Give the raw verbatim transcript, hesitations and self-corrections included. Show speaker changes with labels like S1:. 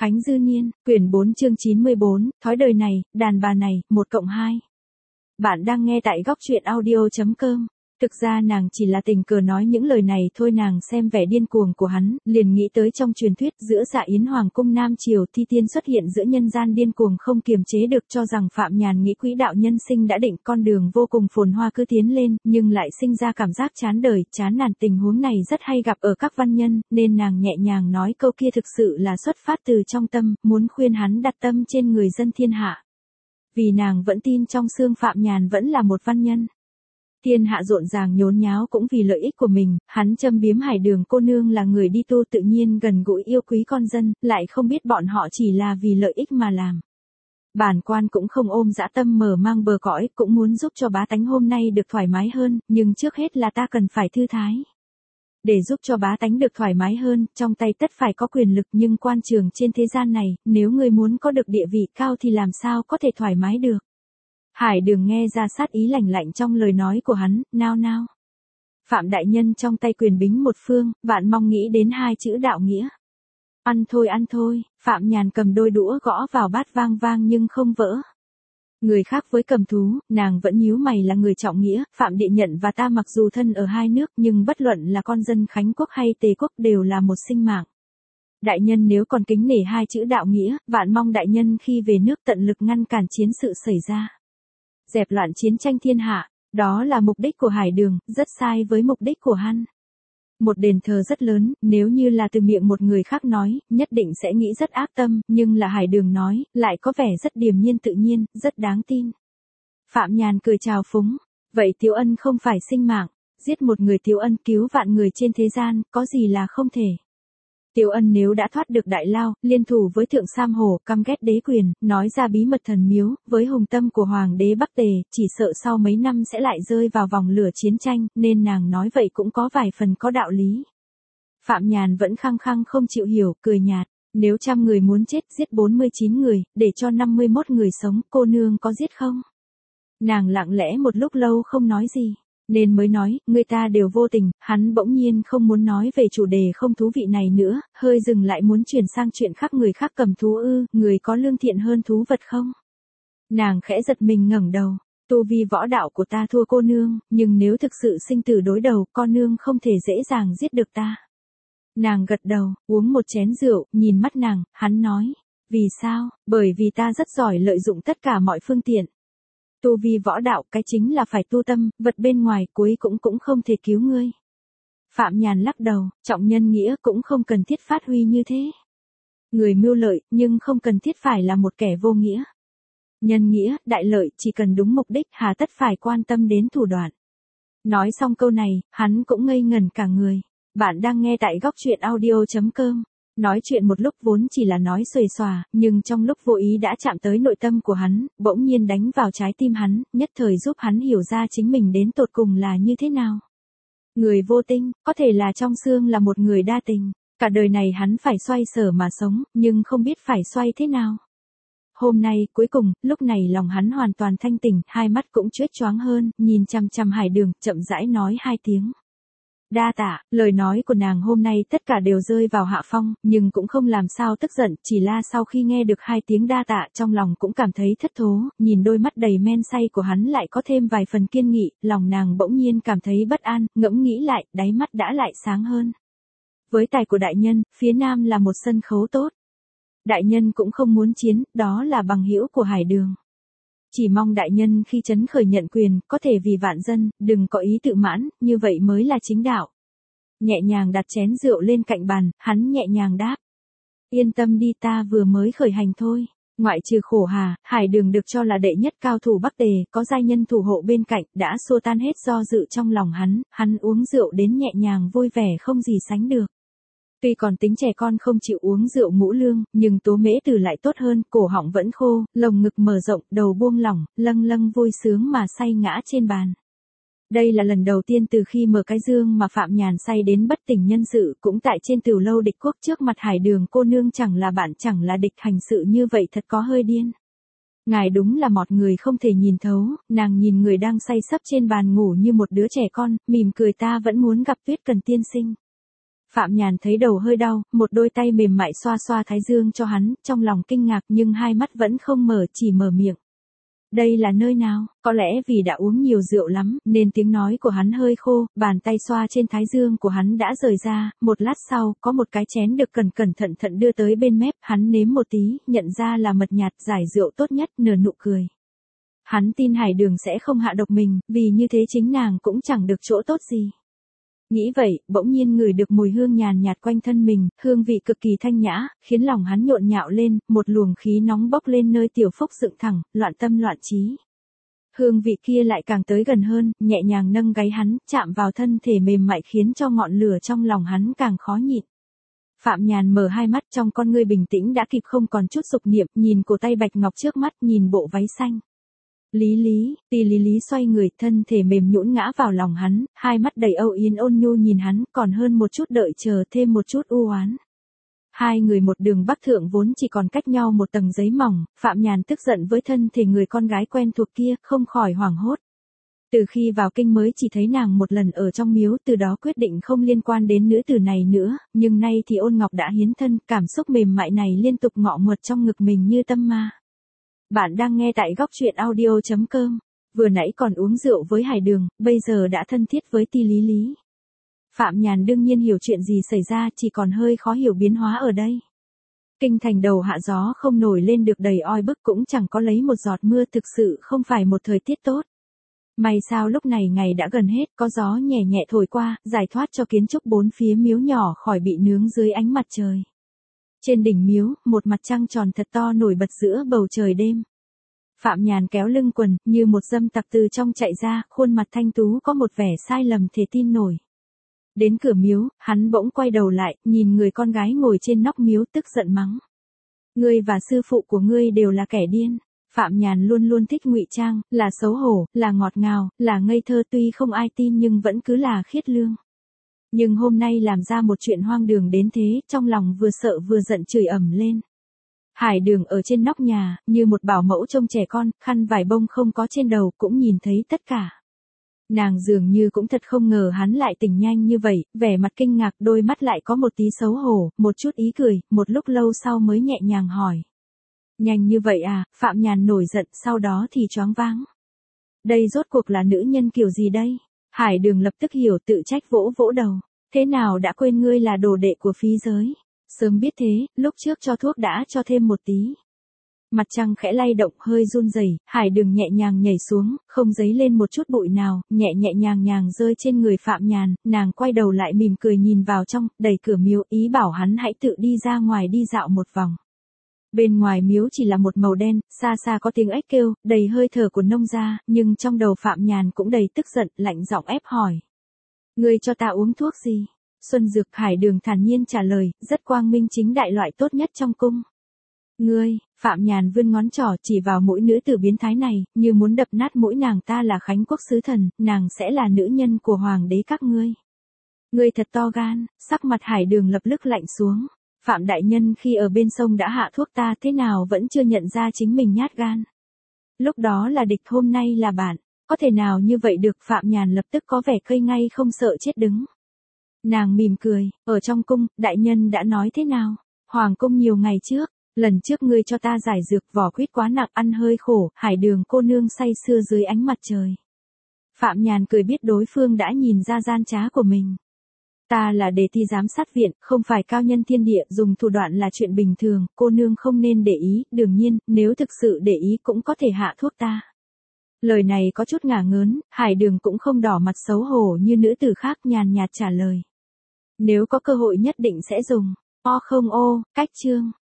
S1: Khánh Dư Niên, quyển bốn chương chín mươi bốn, thói đời này, đàn bà này, một cộng hai. Bạn đang nghe tại góc truyện audio chấm com. Thực ra nàng chỉ là tình cờ nói những lời này thôi, nàng xem vẻ điên cuồng của hắn, liền nghĩ tới trong truyền thuyết giữa Dạ Yến Hoàng cung Nam Triều thi tiên xuất hiện giữa nhân gian điên cuồng không kiềm chế được, cho rằng Phạm Nhàn nghĩ quỹ đạo nhân sinh đã định, con đường vô cùng phồn hoa cứ tiến lên, nhưng lại sinh ra cảm giác chán đời, chán nản. Tình huống này rất hay gặp ở các văn nhân, nên nàng nhẹ nhàng nói câu kia thực sự là xuất phát từ trong tâm, muốn khuyên hắn đặt tâm trên người dân thiên hạ. Vì nàng vẫn tin trong xương Phạm Nhàn vẫn là một văn nhân. Thiên hạ rộn ràng nhốn nháo cũng vì lợi ích của mình, hắn châm biếm Hải Đường cô nương là người đi tu tự nhiên gần gũi yêu quý con dân, lại không biết bọn họ chỉ là vì lợi ích mà làm. Bản quan cũng không ôm dã tâm mở mang bờ cõi, cũng muốn giúp cho bá tánh hôm nay được thoải mái hơn, nhưng trước hết là ta cần phải thư thái. Để giúp cho bá tánh được thoải mái hơn, trong tay tất phải có quyền lực, nhưng quan trường trên thế gian này, nếu người muốn có được địa vị cao thì làm sao có thể thoải mái được. Hải Đường nghe ra sát ý lạnh lạnh trong lời nói của hắn, nao nao. Phạm đại nhân trong tay quyền bính một phương, vạn mong nghĩ đến hai chữ đạo nghĩa. Ăn thôi ăn thôi, Phạm Nhàn cầm đôi đũa gõ vào bát vang vang nhưng không vỡ. Người khác với cầm thú, nàng vẫn nhíu mày là người trọng nghĩa, Phạm Địa Nhận và ta mặc dù thân ở hai nước nhưng bất luận là con dân Khánh Quốc hay Tề Quốc đều là một sinh mạng. Đại nhân nếu còn kính nể hai chữ đạo nghĩa, vạn mong đại nhân khi về nước tận lực ngăn cản chiến sự xảy ra. Dẹp loạn chiến tranh thiên hạ, đó là mục đích của Hải Đường, rất sai với mục đích của hắn. Một đền thờ rất lớn, nếu như là từ miệng một người khác nói, nhất định sẽ nghĩ rất ác tâm, nhưng là Hải Đường nói, lại có vẻ rất điềm nhiên tự nhiên, rất đáng tin. Phạm Nhàn cười chào phúng, vậy Tiếu Ân không phải sinh mạng, giết một người Tiếu Ân cứu vạn người trên thế gian, có gì là không thể. Tiếu Ân nếu đã thoát được đại lao, liên thủ với Thượng Sam Hổ, căm ghét đế quyền, nói ra bí mật thần miếu, với hùng tâm của Hoàng đế Bắc Tề, chỉ sợ sau mấy năm sẽ lại rơi vào vòng lửa chiến tranh, nên nàng nói vậy cũng có vài phần có đạo lý. Phạm Nhàn vẫn khăng khăng không chịu hiểu, cười nhạt, nếu trăm người muốn chết giết bốn mươi chín người, để cho năm mươi mốt người sống, cô nương có giết không? Nàng lặng lẽ một lúc lâu không nói gì. Nên mới nói, người ta đều vô tình, hắn bỗng nhiên không muốn nói về chủ đề không thú vị này nữa, hơi dừng lại muốn chuyển sang chuyện khác. Người khác cầm thú ư, người có lương thiện hơn thú vật không? Nàng khẽ giật mình ngẩng đầu, tu vi võ đạo của ta thua cô nương, nhưng nếu thực sự sinh tử đối đầu, con nương không thể dễ dàng giết được ta. Nàng gật đầu, uống một chén rượu, nhìn mắt nàng, hắn nói, vì sao? Bởi vì ta rất giỏi lợi dụng tất cả mọi phương tiện. Tu vi võ đạo cái chính là phải tu tâm, vật bên ngoài cuối cũng cũng không thể cứu ngươi. Phạm Nhàn lắc đầu, trọng nhân nghĩa cũng không cần thiết phát huy như thế. Người mưu lợi, nhưng không cần thiết phải là một kẻ vô nghĩa. Nhân nghĩa, đại lợi, chỉ cần đúng mục đích, hà tất phải quan tâm đến thủ đoạn. Nói xong câu này, hắn cũng ngây ngẩn cả người. Bạn đang nghe tại góc truyện audio chấm com. Nói chuyện một lúc vốn chỉ là nói xuề xòa, nhưng trong lúc vô ý đã chạm tới nội tâm của hắn, bỗng nhiên đánh vào trái tim hắn, nhất thời giúp hắn hiểu ra chính mình đến tột cùng là như thế nào. Người vô tình, có thể là trong xương là một người đa tình, cả đời này hắn phải xoay sở mà sống, nhưng không biết phải xoay thế nào. Hôm nay, cuối cùng, lúc này lòng hắn hoàn toàn thanh tỉnh, hai mắt cũng chớp choáng hơn, nhìn chằm chằm Hải Đường, chậm rãi nói hai tiếng. Đa tạ, lời nói của nàng hôm nay tất cả đều rơi vào hạ phong, nhưng cũng không làm sao tức giận, chỉ là sau khi nghe được hai tiếng đa tạ trong lòng cũng cảm thấy thất thố, nhìn đôi mắt đầy men say của hắn lại có thêm vài phần kiên nghị, lòng nàng bỗng nhiên cảm thấy bất an, ngẫm nghĩ lại, đáy mắt đã lại sáng hơn. Với tài của đại nhân, phía nam là một sân khấu tốt. Đại nhân cũng không muốn chiến, đó là bằng hữu của Hải Đường. Chỉ mong đại nhân khi trấn khởi nhận quyền, có thể vì vạn dân, đừng có ý tự mãn, như vậy mới là chính đạo. Nhẹ nhàng đặt chén rượu lên cạnh bàn, hắn nhẹ nhàng đáp. Yên tâm đi, ta vừa mới khởi hành thôi. Ngoại trừ Khổ Hà, Hải Đường được cho là đệ nhất cao thủ Bắc Tề, có giai nhân thủ hộ bên cạnh, đã xua tan hết do dự trong lòng hắn, hắn uống rượu đến nhẹ nhàng vui vẻ không gì sánh được. Tuy còn tính trẻ con không chịu uống rượu ngũ lương, nhưng Tố Mễ Tử lại tốt hơn, cổ họng vẫn khô, lồng ngực mở rộng, đầu buông lỏng, lâng lâng vui sướng mà say ngã trên bàn. Đây là lần đầu tiên từ khi mở cái dương mà Phạm Nhàn say đến bất tỉnh nhân sự, cũng tại trên Tửu lâu địch quốc trước mặt Hải Đường cô nương chẳng là bạn chẳng là địch, hành sự như vậy thật có hơi điên. Ngài đúng là một người không thể nhìn thấu, nàng nhìn người đang say sấp trên bàn ngủ như một đứa trẻ con, mỉm cười, ta vẫn muốn gặp Tuyết Cần tiên sinh. Phạm Nhàn thấy đầu hơi đau, một đôi tay mềm mại xoa xoa thái dương cho hắn, trong lòng kinh ngạc nhưng hai mắt vẫn không mở, chỉ mở miệng. Đây là nơi nào? Có lẽ vì đã uống nhiều rượu lắm, nên tiếng nói của hắn hơi khô, bàn tay xoa trên thái dương của hắn đã rời ra, một lát sau, có một cái chén được cẩn cẩn thận thận đưa tới bên mép, hắn nếm một tí, nhận ra là mật nhạt, giải rượu tốt nhất, nở nụ cười. Hắn tin Hải Đường sẽ không hạ độc mình, vì như thế chính nàng cũng chẳng được chỗ tốt gì. Nghĩ vậy, bỗng nhiên ngửi được mùi hương nhàn nhạt quanh thân mình, hương vị cực kỳ thanh nhã, khiến lòng hắn nhộn nhạo lên, một luồng khí nóng bốc lên nơi tiểu phúc dựng thẳng, loạn tâm loạn trí. Hương vị kia lại càng tới gần hơn, nhẹ nhàng nâng gáy hắn, chạm vào thân thể mềm mại khiến cho ngọn lửa trong lòng hắn càng khó nhịn. Phạm Nhàn mở hai mắt, trong con ngươi bình tĩnh đã kịp không còn chút dục niệm, nhìn cổ tay bạch ngọc trước mắt, nhìn bộ váy xanh. Lý Lý, Tì Lý Lý xoay người, thân thể mềm nhũn ngã vào lòng hắn, hai mắt đầy âu yếm ôn nhu nhìn hắn, còn hơn một chút đợi chờ thêm một chút u oán. Hai người một đường bắc thượng vốn chỉ còn cách nhau một tầng giấy mỏng, Phạm Nhàn tức giận với thân thể người con gái quen thuộc kia, không khỏi hoảng hốt. Từ khi vào kinh mới chỉ thấy nàng một lần ở trong miếu, từ đó quyết định không liên quan đến nữ tử này nữa, nhưng nay thì Ôn Ngọc đã hiến thân, cảm xúc mềm mại này liên tục ngọ nguậy trong ngực mình như tâm ma. Bạn đang nghe tại góc truyện audio chấm com. Vừa nãy còn uống rượu với Hải Đường, bây giờ đã thân thiết với Ti Lý Lý. Phạm Nhàn đương nhiên hiểu chuyện gì xảy ra, chỉ còn hơi khó hiểu biến hóa ở đây. Kinh thành đầu hạ gió không nổi lên được đầy oi bức, cũng chẳng có lấy một giọt mưa, thực sự không phải một thời tiết tốt. May sao lúc này ngày đã gần hết, có gió nhẹ nhẹ thổi qua, giải thoát cho kiến trúc bốn phía miếu nhỏ khỏi bị nướng dưới ánh mặt trời. Trên đỉnh miếu, một mặt trăng tròn thật to nổi bật giữa bầu trời đêm. Phạm Nhàn kéo lưng quần, như một dâm tặc từ trong chạy ra, khuôn mặt thanh tú có một vẻ sai lầm thể tin nổi. Đến cửa miếu, hắn bỗng quay đầu lại, nhìn người con gái ngồi trên nóc miếu tức giận mắng. Ngươi và sư phụ của ngươi đều là kẻ điên. Phạm Nhàn luôn luôn thích ngụy trang, là xấu hổ, là ngọt ngào, là ngây thơ, tuy không ai tin nhưng vẫn cứ là khiết lương. Nhưng hôm nay làm ra một chuyện hoang đường đến thế, trong lòng vừa sợ vừa giận chửi ầm lên. Hải Đường ở trên nóc nhà, như một bảo mẫu trông trẻ con, khăn vải bông không có trên đầu, cũng nhìn thấy tất cả. Nàng dường như cũng thật không ngờ hắn lại tỉnh nhanh như vậy, vẻ mặt kinh ngạc, đôi mắt lại có một tí xấu hổ, một chút ý cười, một lúc lâu sau mới nhẹ nhàng hỏi. Nhanh như vậy à? Phạm Nhàn nổi giận, sau đó thì choáng váng. Đây rốt cuộc là nữ nhân kiểu gì đây? Hải Đường lập tức hiểu, tự trách vỗ vỗ đầu. Thế nào đã quên ngươi là đồ đệ của phí giới? Sớm biết thế, lúc trước cho thuốc đã cho thêm một tí. Mặt trăng khẽ lay động, hơi run rẩy, Hải Đường nhẹ nhàng nhảy xuống, không dấy lên một chút bụi nào, nhẹ nhẹ nhàng nhàng rơi trên người Phạm Nhàn, nàng quay đầu lại mỉm cười nhìn vào trong, đẩy cửa miếu, ý bảo hắn hãy tự đi ra ngoài đi dạo một vòng. Bên ngoài miếu chỉ là một màu đen, xa xa có tiếng ếch kêu, đầy hơi thở của nông gia, nhưng trong đầu Phạm Nhàn cũng đầy tức giận, lạnh giọng ép hỏi. Ngươi cho ta uống thuốc gì? Xuân Dược. Hải Đường thản nhiên trả lời, rất quang minh chính đại, loại tốt nhất trong cung. Ngươi, Phạm Nhàn vươn ngón trỏ chỉ vào mũi nữ tử biến thái này, như muốn đập nát mũi nàng. Ta là Khánh Quốc sứ thần, nàng sẽ là nữ nhân của hoàng đế các ngươi. Ngươi thật to gan. Sắc mặt Hải Đường lập tức lạnh xuống. Phạm đại nhân khi ở bên sông đã hạ thuốc ta, thế nào vẫn chưa nhận ra chính mình nhát gan. Lúc đó là địch, hôm nay là bạn, có thể nào như vậy được? Phạm Nhàn lập tức có vẻ cây ngay không sợ chết đứng. Nàng mỉm cười, ở trong cung, đại nhân đã nói thế nào? Hoàng cung nhiều ngày trước, lần trước ngươi cho ta giải dược, vỏ quýt quá nặng, ăn hơi khổ. Hải Đường cô nương say sưa dưới ánh mặt trời. Phạm Nhàn cười biết đối phương đã nhìn ra gian trá của mình. Ta là đề thi giám sát viện, không phải cao nhân thiên địa, dùng thủ đoạn là chuyện bình thường, cô nương không nên để ý, đương nhiên, nếu thực sự để ý cũng có thể hạ thuốc ta. Lời này có chút ngả ngớn, Hải Đường cũng không đỏ mặt xấu hổ như nữ tử khác, nhàn nhạt trả lời. Nếu có cơ hội nhất định sẽ dùng. O không ô, cách chương.